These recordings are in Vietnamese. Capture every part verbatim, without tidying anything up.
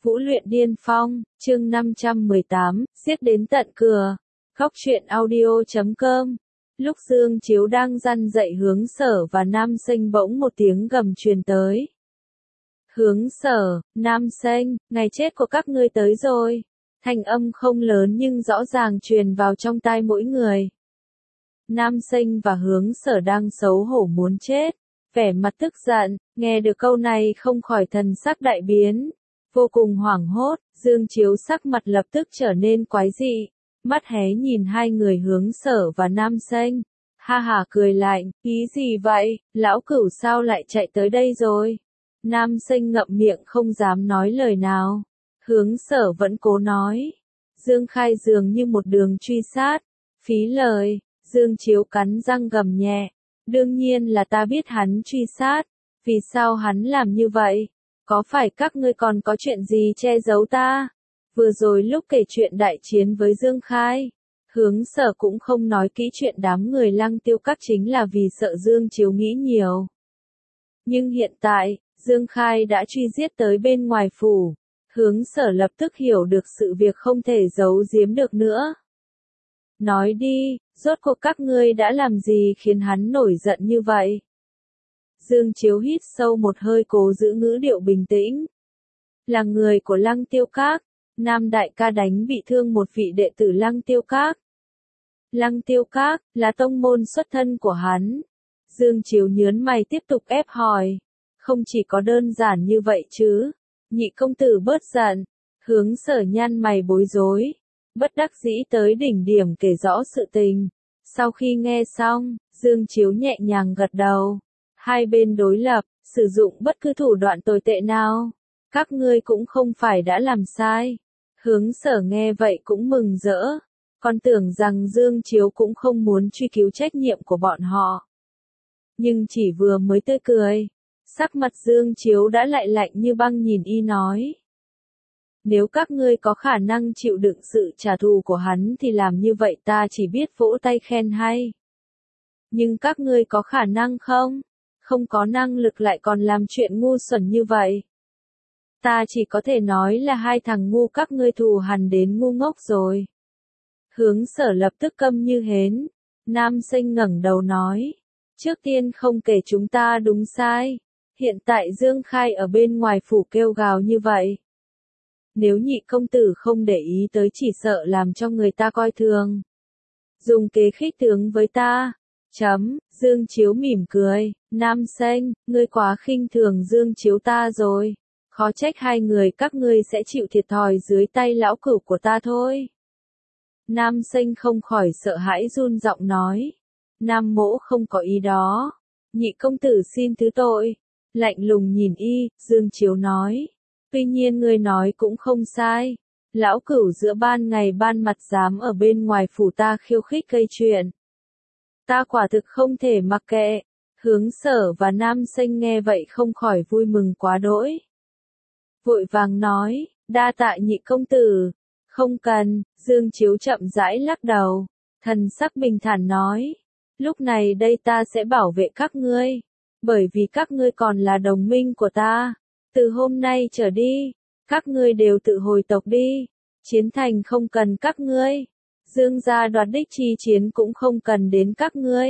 Vũ luyện điên phong, chương năm trăm mười tám, giết đến tận cửa. Góc truyện audio chấm com. Lúc Dương Chiếu đang răn dạy Hướng Sở và Nam Xanh bỗng một tiếng gầm truyền tới. Hướng Sở, Nam Xanh, ngày chết của các ngươi tới rồi. Thanh âm không lớn nhưng rõ ràng truyền vào trong tai mỗi người. Nam Xanh và Hướng Sở đang xấu hổ muốn chết, vẻ mặt tức giận, nghe được câu này không khỏi thần sắc đại biến. Vô cùng hoảng hốt, Dương Chiếu sắc mặt lập tức trở nên quái dị, mắt hé nhìn hai người Hướng Sở và Nam Xanh. Ha ha cười lạnh, ý gì vậy, lão cửu sao lại chạy tới đây rồi? Nam Xanh ngậm miệng không dám nói lời nào. Hướng Sở vẫn cố nói. Dương Khai dường như một đường truy sát. Phí lời, Dương Chiếu cắn răng gầm nhẹ. Đương nhiên là ta biết hắn truy sát. Vì sao hắn làm như vậy? Có phải các ngươi còn có chuyện gì che giấu ta? Vừa rồi lúc kể chuyện đại chiến với Dương Khai, Hướng Sở cũng không nói kỹ chuyện đám người Lăng Tiêu Các chính là vì sợ Dương Chiếu nghĩ nhiều. Nhưng hiện tại, Dương Khai đã truy giết tới bên ngoài phủ. Hướng Sở lập tức hiểu được sự việc không thể giấu giếm được nữa. Nói đi, rốt cuộc các ngươi đã làm gì khiến hắn nổi giận như vậy? Dương Chiếu hít sâu một hơi cố giữ ngữ điệu bình tĩnh. Là người của Lăng Tiêu Các, Nam đại ca đánh bị thương một vị đệ tử Lăng Tiêu Các. Lăng Tiêu Các, là tông môn xuất thân của hắn. Dương Chiếu nhớn mày tiếp tục ép hỏi. Không chỉ có đơn giản như vậy chứ. Nhị công tử bớt giận. Hướng Sở nhăn mày bối rối. Bất đắc dĩ tới đỉnh điểm kể rõ sự tình. Sau khi nghe xong, Dương Chiếu nhẹ nhàng gật đầu. Hai bên đối lập, sử dụng bất cứ thủ đoạn tồi tệ nào. Các ngươi cũng không phải đã làm sai. Hướng Sở nghe vậy cũng mừng rỡ. Còn tưởng rằng Dương Chiếu cũng không muốn truy cứu trách nhiệm của bọn họ. Nhưng chỉ vừa mới tươi cười. Sắc mặt Dương Chiếu đã lại lạnh như băng nhìn y nói. Nếu các ngươi có khả năng chịu đựng sự trả thù của hắn thì làm như vậy ta chỉ biết vỗ tay khen hay. Nhưng các ngươi có khả năng không? Không có năng lực lại còn làm chuyện ngu xuẩn như vậy. Ta chỉ có thể nói là hai thằng ngu các ngươi thù hằn đến ngu ngốc rồi. Hướng Sở lập tức câm như hến. Nam Xanh ngẩng đầu nói. Trước tiên không kể chúng ta đúng sai. Hiện tại Dương Khai ở bên ngoài phủ kêu gào như vậy. Nếu nhị công tử không để ý tới chỉ sợ làm cho người ta coi thường. Dùng kế khích tướng với ta. Chấm, Dương Chiếu mỉm cười. Nam Xanh, ngươi quá khinh thường Dương Chiếu ta rồi. Khó trách hai người các ngươi sẽ chịu thiệt thòi dưới tay lão cửu của ta thôi. Nam Xanh không khỏi sợ hãi run giọng nói. Nam mỗ không có ý đó. Nhị công tử xin thứ tội. Lạnh lùng nhìn y, Dương Chiếu nói. Tuy nhiên ngươi nói cũng không sai. Lão cửu giữa ban ngày ban mặt dám ở bên ngoài phủ ta khiêu khích gây chuyện. Ta quả thực không thể mặc kệ. Hướng Sở và Nam Xanh nghe vậy không khỏi vui mừng quá đỗi. Vội vàng nói, đa tạ nhị công tử. Không cần, Dương Chiếu chậm rãi lắc đầu. Thần sắc bình thản nói. Lúc này đây ta sẽ bảo vệ các ngươi. Bởi vì các ngươi còn là đồng minh của ta. Từ hôm nay trở đi, các ngươi đều tự hồi tộc đi. Chiến thành không cần các ngươi. Dương gia đoạt đích chi chiến cũng không cần đến các ngươi.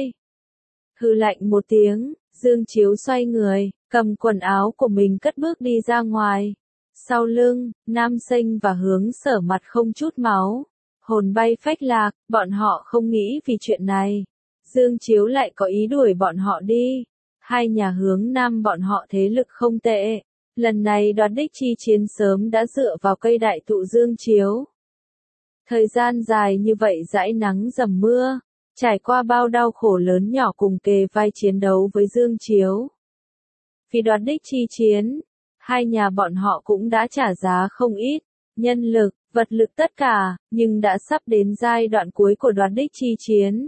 Hừ lạnh một tiếng, Dương Chiếu xoay người, cầm quần áo của mình cất bước đi ra ngoài. Sau lưng, Nam Xanh và Hướng Sở mặt không chút máu. Hồn bay phách lạc, bọn họ không nghĩ vì chuyện này. Dương Chiếu lại có ý đuổi bọn họ đi. Hai nhà Hướng Nam bọn họ thế lực không tệ. Lần này đoạt đích chi chiến sớm đã dựa vào cây đại thụ Dương Chiếu. Thời gian dài như vậy dãi nắng dầm mưa, trải qua bao đau khổ lớn nhỏ cùng kề vai chiến đấu với Dương Chiếu. Vì đoạt đích chi chiến, hai nhà bọn họ cũng đã trả giá không ít, nhân lực, vật lực tất cả, nhưng đã sắp đến giai đoạn cuối của đoạt đích chi chiến.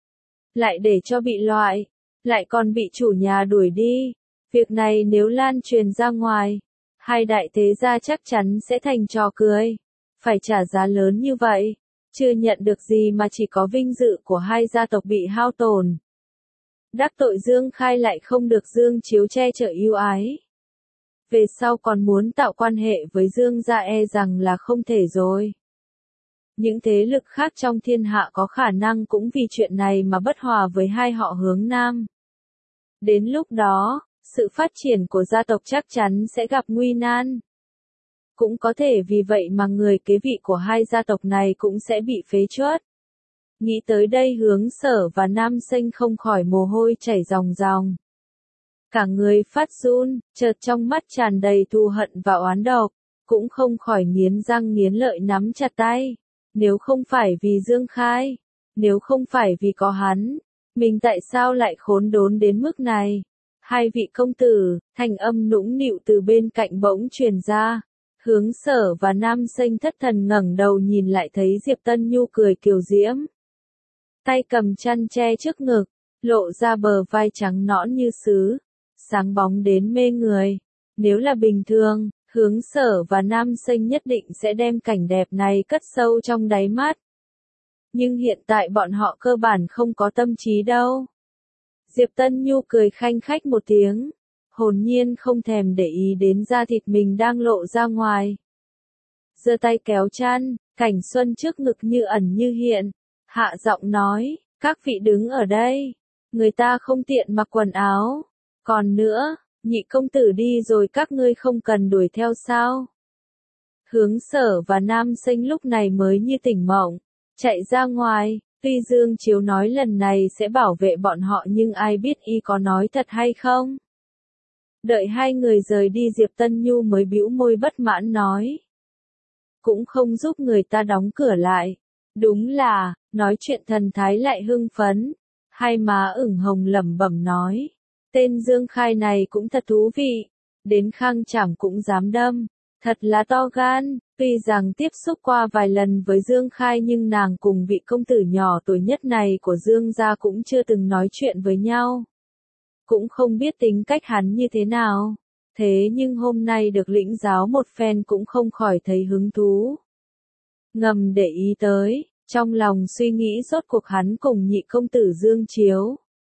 Lại để cho bị loại, lại còn bị chủ nhà đuổi đi. Việc này nếu lan truyền ra ngoài, hai đại thế gia chắc chắn sẽ thành trò cười. Phải trả giá lớn như vậy, chưa nhận được gì mà chỉ có vinh dự của hai gia tộc bị hao tổn. Đắc tội Dương Khai lại không được Dương Chiếu che chở ưu ái. về sau còn muốn tạo quan hệ với Dương gia e rằng là không thể rồi. Những thế lực khác trong thiên hạ có khả năng cũng vì chuyện này mà bất hòa với hai họ Hướng Nam. Đến lúc đó, sự phát triển của gia tộc chắc chắn sẽ gặp nguy nan. Cũng có thể vì vậy mà người kế vị của hai gia tộc này cũng sẽ bị phế truất. Nghĩ tới đây Hướng Sở và Nam Sinh không khỏi mồ hôi chảy ròng ròng. Cả người phát run, chợt trong mắt tràn đầy thù hận và oán độc, cũng không khỏi nghiến răng nghiến lợi nắm chặt tay. Nếu không phải vì Dương Khai, nếu không phải vì có hắn, mình tại sao lại khốn đốn đến mức này? Hai vị công tử, thanh âm nũng nịu từ bên cạnh bỗng truyền ra. Hướng Sở và Nam Sinh thất thần ngẩng đầu nhìn lại thấy Diệp Tân Nhu cười kiều diễm. Tay cầm chăn che trước ngực, lộ ra bờ vai trắng nõn như sứ, sáng bóng đến mê người. Nếu là bình thường, Hướng Sở và Nam Sinh nhất định sẽ đem cảnh đẹp này cất sâu trong đáy mắt. Nhưng hiện tại bọn họ cơ bản không có tâm trí đâu. Diệp Tân Nhu cười khanh khách một tiếng, hồn nhiên không thèm để ý đến da thịt mình đang lộ ra ngoài. Giơ tay kéo chăn, cảnh xuân trước ngực như ẩn như hiện, hạ giọng nói, các vị đứng ở đây, người ta không tiện mặc quần áo. Còn nữa, nhị công tử đi rồi các ngươi không cần đuổi theo sao? Hướng Sở và Nam Sinh lúc này mới như tỉnh mộng, chạy ra ngoài. Tuy Dương Chiếu nói lần này sẽ bảo vệ bọn họ nhưng ai biết y có nói thật hay không? Đợi hai người rời đi Diệp Tân Nhu mới bĩu môi bất mãn nói. Cũng không giúp người ta đóng cửa lại. Đúng là, nói chuyện thần thái lại hưng phấn. Hai má ửng hồng lẩm bẩm nói. Tên Dương Khai này cũng thật thú vị. Đến Khang Trảm cũng dám đâm. Thật là to gan. Tuy rằng tiếp xúc qua vài lần với Dương Khai nhưng nàng cùng vị công tử nhỏ tuổi nhất này của Dương gia cũng chưa từng nói chuyện với nhau. Cũng không biết tính cách hắn như thế nào. Thế nhưng hôm nay được lĩnh giáo một phen cũng không khỏi thấy hứng thú. Ngầm để ý tới, trong lòng suy nghĩ rốt cuộc hắn cùng nhị công tử Dương Chiếu.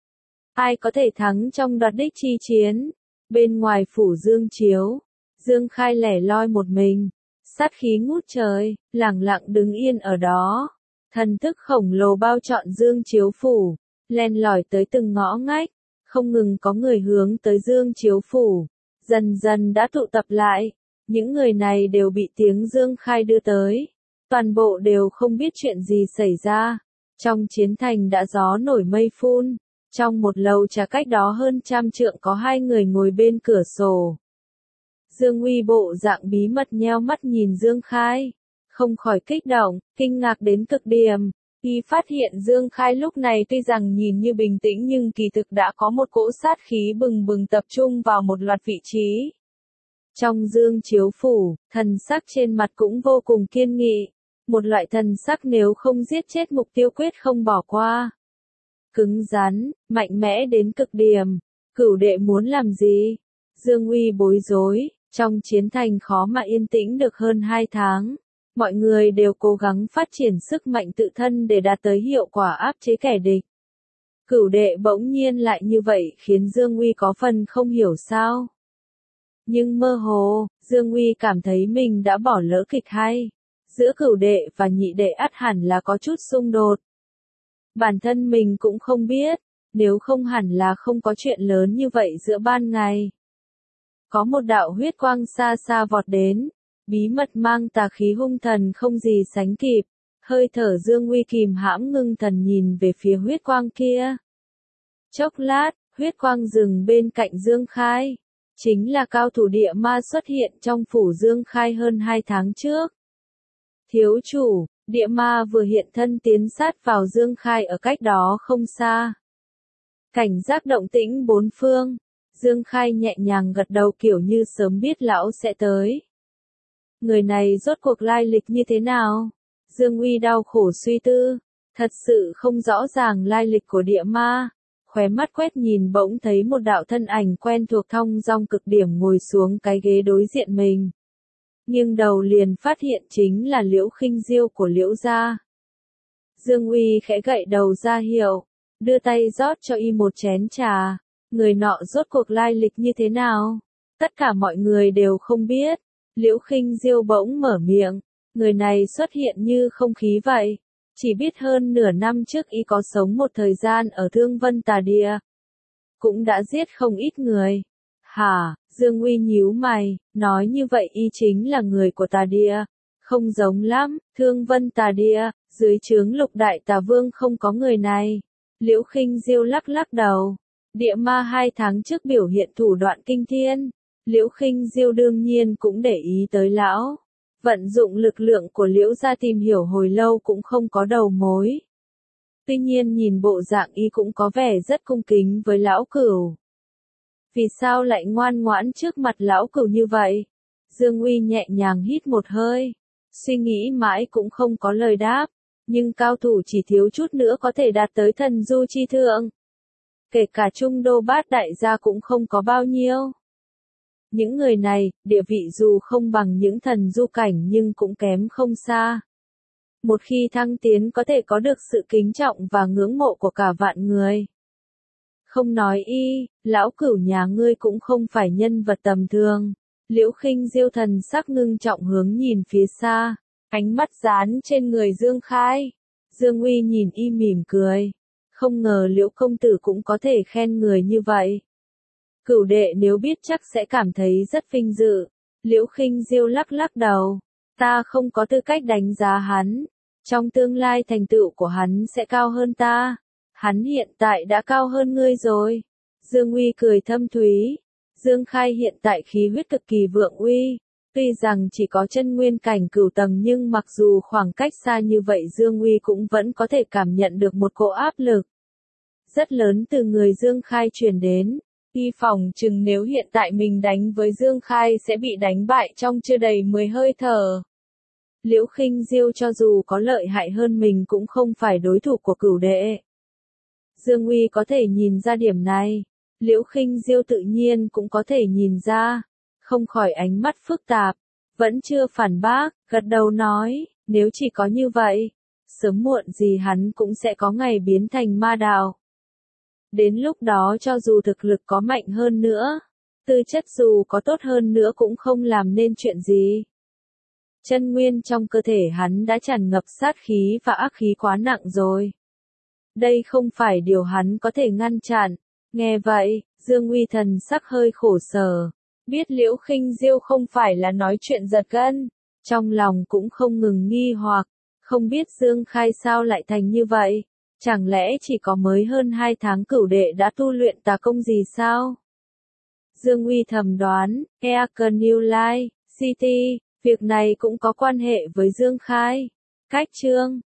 Ai có thể thắng trong đoạt đích chi chiến? Bên ngoài phủ Dương Chiếu, Dương Khai lẻ loi một mình. Sát khí ngút trời, lẳng lặng đứng yên ở đó. Thần thức khổng lồ bao trọn Dương Chiếu phủ, len lỏi tới từng ngõ ngách, không ngừng có người hướng tới Dương Chiếu phủ, dần dần đã tụ tập lại. Những người này đều bị tiếng Dương Khai đưa tới, toàn bộ đều không biết chuyện gì xảy ra. Trong chiến thành đã gió nổi mây phun, trong một lầu trà cách đó hơn trăm trượng có hai người ngồi bên cửa sổ. Dương Uy bộ dạng bí mật nheo mắt nhìn Dương Khai, không khỏi kích động, kinh ngạc đến cực điểm. Y phát hiện Dương Khai lúc này tuy rằng nhìn như bình tĩnh nhưng kỳ thực đã có một cỗ sát khí bừng bừng tập trung vào một loạt vị trí. Trong Dương Chiếu phủ, thần sắc trên mặt cũng vô cùng kiên nghị, một loại thần sắc nếu không giết chết mục tiêu quyết không bỏ qua. Cứng rắn, mạnh mẽ đến cực điểm. Cửu đệ muốn làm gì? Dương Uy bối rối. Trong chiến thành khó mà yên tĩnh được hơn hai tháng, mọi người đều cố gắng phát triển sức mạnh tự thân để đạt tới hiệu quả áp chế kẻ địch. Cửu đệ bỗng nhiên lại như vậy khiến Dương Uy có phần không hiểu sao. Nhưng mơ hồ, Dương Uy cảm thấy mình đã bỏ lỡ kịch hay. Giữa cửu đệ và nhị đệ ắt hẳn là có chút xung đột. Bản thân mình cũng không biết, nếu không hẳn là không có chuyện lớn như vậy giữa ban ngày. Có một đạo huyết quang xa xa vọt đến, bí mật mang tà khí hung thần không gì sánh kịp, hơi thở Dương Uy kìm hãm ngưng thần nhìn về phía huyết quang kia. Chốc lát, huyết quang dừng bên cạnh Dương Khai, chính là cao thủ địa ma xuất hiện trong phủ Dương Khai hơn hai tháng trước. Thiếu chủ, địa ma vừa hiện thân tiến sát vào Dương Khai ở cách đó không xa. Cảnh giác động tĩnh bốn phương. Dương Khai nhẹ nhàng gật đầu kiểu như sớm biết lão sẽ tới. Người này rốt cuộc lai lịch như thế nào? Dương Uy đau khổ suy tư, thật sự không rõ ràng lai lịch của địa ma. Khóe mắt quét nhìn bỗng thấy một đạo thân ảnh quen thuộc thong dong cực điểm ngồi xuống cái ghế đối diện mình. Nhưng đầu liền phát hiện chính là Liễu Khinh Diêu của Liễu gia. Dương Uy khẽ gậy đầu ra hiệu, đưa tay rót cho y một chén trà. Người nọ rốt cuộc lai lịch như thế nào? Tất cả mọi người đều không biết. Liễu Khinh Diêu bỗng mở miệng, người này xuất hiện như không khí vậy. Chỉ biết hơn nửa năm trước y có sống một thời gian ở Thương Vân Tà Địa. Cũng đã giết không ít người. Hả, Dương Uy nhíu mày, nói như vậy y chính là người của Tà Địa. Không giống lắm, Thương Vân Tà Địa, dưới trướng Lục Đại Tà Vương không có người này. Liễu Khinh Diêu lắc lắc đầu. Địa ma hai tháng trước biểu hiện thủ đoạn kinh thiên. Liễu Khinh Diêu đương nhiên cũng để ý tới lão. Vận dụng lực lượng của Liễu gia tìm hiểu hồi lâu cũng không có đầu mối. Tuy nhiên nhìn bộ dạng y cũng có vẻ rất cung kính với lão Cửu. Vì sao lại ngoan ngoãn trước mặt lão Cửu như vậy? Dương Uy nhẹ nhàng hít một hơi. Suy nghĩ mãi cũng không có lời đáp. Nhưng cao thủ chỉ thiếu chút nữa có thể đạt tới thần du chi thượng. Kể cả Trung Đô Bát Đại gia cũng không có bao nhiêu. Những người này, địa vị dù không bằng những thần du cảnh nhưng cũng kém không xa. Một khi thăng tiến có thể có được sự kính trọng và ngưỡng mộ của cả vạn người. Không nói y, lão Cửu nhà ngươi cũng không phải nhân vật tầm thường. Liễu Khinh Diêu thần sắc ngưng trọng hướng nhìn phía xa, ánh mắt dán trên người Dương Khai. Dương Uy nhìn y mỉm cười. Không ngờ Liễu công tử cũng có thể khen người như vậy. Cửu đệ nếu biết chắc sẽ cảm thấy rất vinh dự. Liễu Khinh Diêu lắc lắc đầu. Ta không có tư cách đánh giá hắn. Trong tương lai thành tựu của hắn sẽ cao hơn ta. Hắn hiện tại đã cao hơn ngươi rồi. Dương Uy cười thâm thúy. Dương Khai hiện tại khí huyết cực kỳ vượng uy. Tuy rằng chỉ có chân nguyên cảnh cửu tầng nhưng mặc dù khoảng cách xa như vậy Dương Uy cũng vẫn có thể cảm nhận được một cỗ áp lực rất lớn từ người Dương Khai truyền đến. Y phòng chừng nếu hiện tại mình đánh với Dương Khai sẽ bị đánh bại trong chưa đầy mười hơi thở. Liễu Khinh Diêu cho dù có lợi hại hơn mình cũng không phải đối thủ của Cửu đệ. Dương Uy có thể nhìn ra điểm này. Liễu Khinh Diêu tự nhiên cũng có thể nhìn ra. Không khỏi ánh mắt phức tạp. Vẫn chưa phản bác, gật đầu nói, nếu chỉ có như vậy, sớm muộn gì hắn cũng sẽ có ngày biến thành ma đạo. Đến lúc đó cho dù thực lực có mạnh hơn nữa, tư chất dù có tốt hơn nữa cũng không làm nên chuyện gì. Chân nguyên trong cơ thể hắn đã tràn ngập sát khí và ác khí quá nặng rồi. Đây không phải điều hắn có thể ngăn chặn. Nghe vậy, Dương Uy thần sắc hơi khổ sở. Biết Liễu Khinh Diêu không phải là nói chuyện giật gân. Trong lòng cũng không ngừng nghi hoặc. Không biết Dương Khai sao lại thành như vậy. Chẳng lẽ chỉ có mới hơn hai tháng Cửu đệ đã tu luyện tà công gì sao? Dương Uy thầm đoán, Eaker New Life City, việc này cũng có quan hệ với Dương Khai. Cách chương